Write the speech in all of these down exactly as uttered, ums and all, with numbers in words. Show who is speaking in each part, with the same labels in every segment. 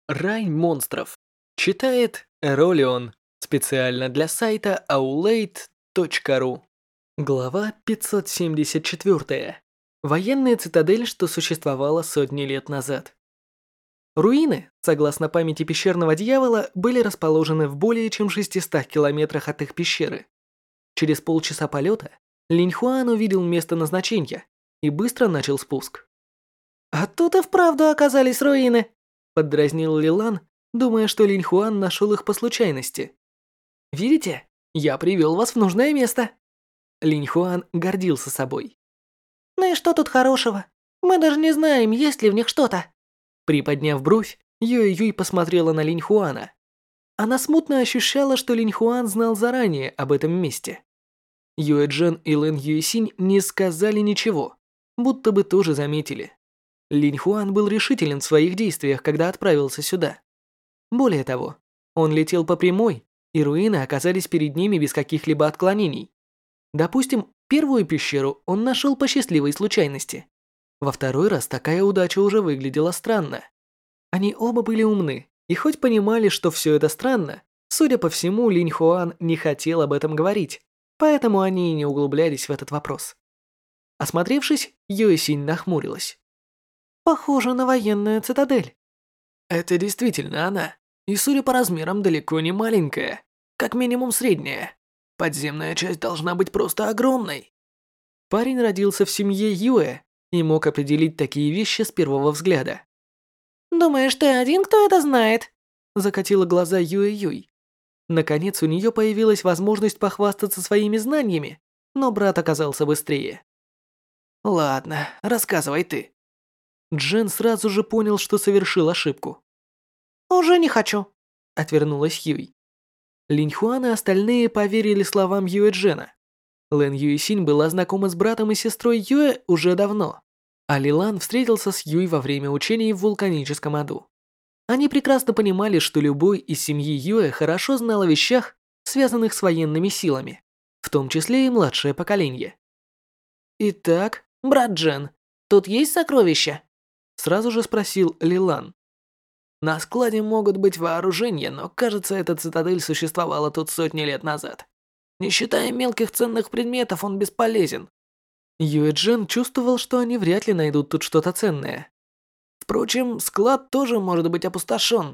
Speaker 1: Рай монстров. Читает Эролион. Специально для сайта аулейт точка ру. Глава пятьсот семьдесят четыре. Военная цитадель, что существовала сотни лет назад. Руины, согласно памяти пещерного дьявола, были расположены в более чем шестистах километрах от их пещеры. Через полчаса полета Линь Хуан увидел место назначения и быстро начал спуск. «А тут и вправду оказались руины», — поддразнил Лилан, думая, что Линь Хуан нашел их по случайности. «Видите? Я привел вас в нужное место». Линь Хуан гордился собой.
Speaker 2: «Ну и что тут хорошего? Мы даже не знаем, есть ли в них что-то».
Speaker 1: Приподняв бровь, Юэ Юй посмотрела на Линь Хуана. Она смутно ощущала, что Линь Хуан знал заранее об этом месте. Юэ Джен и Лэн Юэсинь не сказали ничего, будто бы тоже заметили. Линь Хуан был решителен в своих действиях, когда отправился сюда. Более того, он летел по прямой, и руины оказались перед ними без каких-либо отклонений. Допустим, первую пещеру он нашел по счастливой случайности. Во второй раз такая удача уже выглядела странно. Они оба были умны, и хоть понимали, что все это странно, судя по всему, Линь Хуан не хотел об этом говорить, поэтому они и не углублялись в этот вопрос. Осмотревшись, Юэ Синь нахмурилась.
Speaker 2: «Похоже на военную цитадель».
Speaker 1: Это действительно она, и судя по размерам, далеко не маленькая, как минимум средняя. Подземная часть должна быть просто огромной. Парень родился в семье Юэ и мог определить такие вещи с первого взгляда.
Speaker 2: «Думаешь, ты один, кто это знает?»
Speaker 1: Закатила глаза Юэ Юй. Наконец у нее появилась возможность похвастаться своими знаниями, но брат оказался быстрее. «Ладно, рассказывай ты». Джен сразу же понял, что совершил ошибку.
Speaker 2: «Уже не хочу»,
Speaker 1: — отвернулась Юй. Линь Хуан и остальные поверили словам Юэ Джена. Лэн Юэсинь была знакома с братом и сестрой Юэ уже давно, а Лилан встретился с Юй во время учений в вулканическом аду. Они прекрасно понимали, что любой из семьи Юэ хорошо знал о вещах, связанных с военными силами, в том числе и младшее поколение. «Итак, брат Джен, тут есть сокровища?» Сразу же спросил Лилан. На складе могут быть вооружения, но кажется, эта цитадель существовала тут сотни лет назад. Не считая мелких ценных предметов, он бесполезен. Юэ Джен чувствовал, что они вряд ли найдут тут что-то ценное. Впрочем, склад тоже может быть опустошен.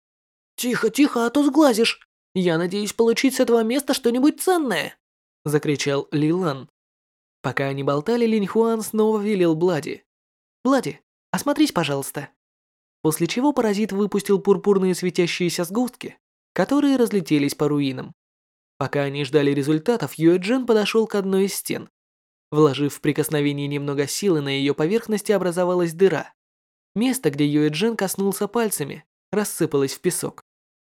Speaker 1: «Тихо, тихо, а то сглазишь. Я надеюсь получить с этого места что-нибудь ценное», — закричал Лилан. Пока они болтали, Линь Хуан снова велел Блади. «Блади, осмотрись, пожалуйста». После чего паразит выпустил пурпурные светящиеся сгустки, которые разлетелись по руинам. Пока они ждали результатов, Юэ Джен подошел к одной из стен. Вложив в прикосновение немного силы, на ее поверхности образовалась дыра. Место, где Юэ Джен коснулся пальцами, рассыпалось в песок.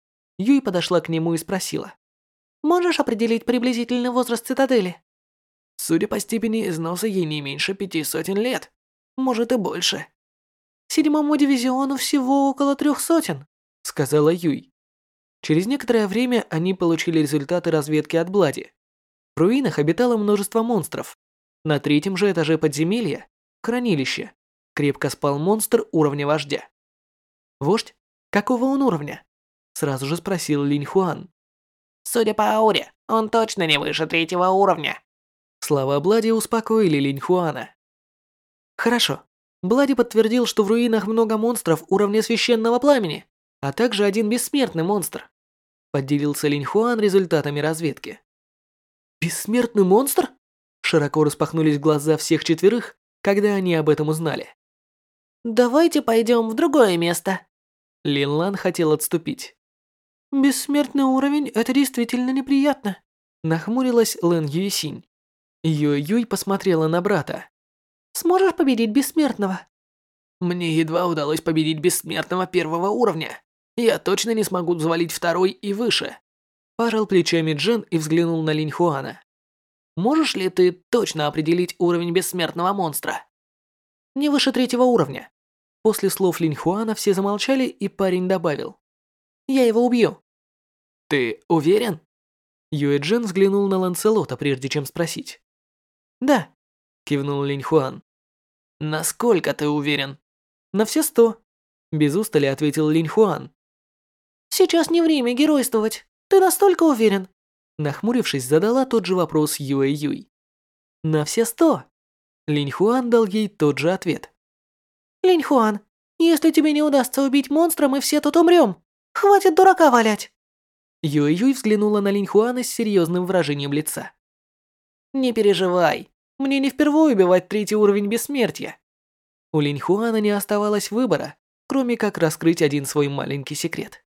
Speaker 1: Юй подошла к нему и спросила.
Speaker 2: «Можешь определить приблизительный возраст цитадели?»
Speaker 1: Судя по степени износа, ей не меньше пяти сотен лет. Может и больше.
Speaker 2: «Седьмому дивизиону всего около трех сотен», —
Speaker 1: сказала Юй. Через некоторое время они получили результаты разведки от Блади. В руинах обитало множество монстров. На третьем же этаже подземелья, хранилище, крепко спал монстр уровня вождя. «Вождь? Какого он уровня?» — сразу же спросил Линь Хуан.
Speaker 2: «Судя по ауре, он точно не выше третьего уровня».
Speaker 1: Слова Блади успокоили Линь Хуана. «Хорошо. Блади подтвердил, что в руинах много монстров уровня священного пламени, а также один бессмертный монстр», — поделился Линь Хуан результатами разведки. «Бессмертный монстр?» Широко распахнулись глаза всех четверых, когда они об этом узнали.
Speaker 2: «Давайте пойдем в другое место».
Speaker 1: Лин Лан хотел отступить.
Speaker 2: «Бессмертный уровень — это действительно неприятно»,
Speaker 1: — нахмурилась Лэн Юэсинь. Юй Юй посмотрела на брата.
Speaker 2: «Сможешь победить бессмертного?»
Speaker 1: «Мне едва удалось победить бессмертного первого уровня. Я точно не смогу взвалить второй и выше». Пожал плечами Джен и взглянул на Линь Хуана. «Можешь ли ты точно определить уровень бессмертного монстра?» «Не выше третьего уровня». После слов Линь Хуана все замолчали, и парень добавил. «Я его убью». «Ты уверен?» Юэ Джен взглянул на Ланселота, прежде чем спросить. «Да», — кивнул Линь Хуан. «Насколько ты уверен?» «На все сто». Без устали ответил Линь Хуан.
Speaker 2: Сейчас не время геройствовать. Ты настолько уверен?
Speaker 1: Нахмурившись, задала тот же вопрос Юэ Юй. На все сто. Линь Хуан дал ей тот же ответ.
Speaker 2: Линь Хуан, если тебе не удастся убить монстра, мы все тут умрем. Хватит дурака валять.
Speaker 1: Юэ Юй взглянула на Линь Хуана с серьезным выражением лица. Не переживай, мне не впервые убивать третий уровень бессмертия. У Линь Хуана не оставалось выбора, кроме как раскрыть один свой маленький секрет.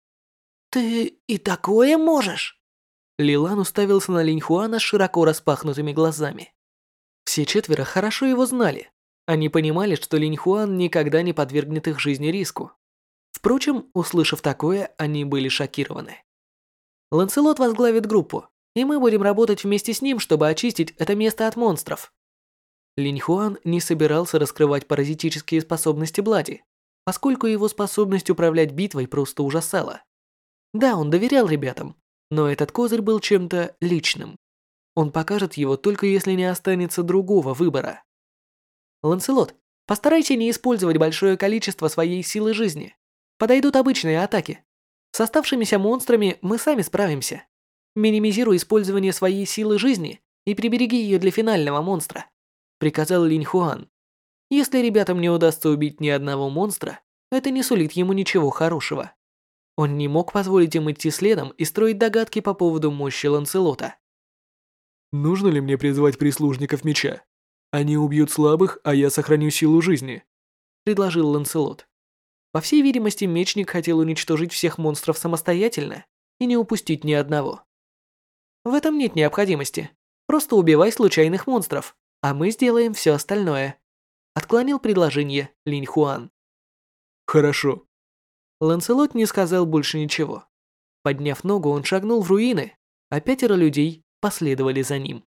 Speaker 2: Ты и такое можешь?
Speaker 1: Лилан уставился на Линь Хуана с широко распахнутыми глазами. Все четверо хорошо его знали. Они понимали, что Линь Хуан никогда не подвергнет их жизни риску. Впрочем, услышав такое, они были шокированы. Ланселот возглавит группу, и мы будем работать вместе с ним, чтобы очистить это место от монстров. Линь Хуан не собирался раскрывать паразитические способности Блади, поскольку его способность управлять битвой просто ужасала. Да, он доверял ребятам, но этот козырь был чем-то личным. Он покажет его только если не останется другого выбора. Ланселот, постарайся не использовать большое количество своей силы жизни. Подойдут обычные атаки. С оставшимися монстрами мы сами справимся. Минимизируй использование своей силы жизни и прибереги ее для финального монстра, приказал Линь Хуан. Если ребятам не удастся убить ни одного монстра, это не сулит ему ничего хорошего. Он не мог позволить им идти следом и строить догадки по поводу мощи Ланселота.
Speaker 3: Нужно ли мне призвать прислужников меча? Они убьют слабых, а я сохраню силу жизни,
Speaker 1: предложил Ланселот. По всей видимости, мечник хотел уничтожить всех монстров самостоятельно и не упустить ни одного. В этом нет необходимости. Просто убивай случайных монстров, а мы сделаем все остальное. Отклонил предложение Линь Хуан.
Speaker 3: Хорошо.
Speaker 1: Ланселот не сказал больше ничего. Подняв ногу, он шагнул в руины, а пятеро людей последовали за ним.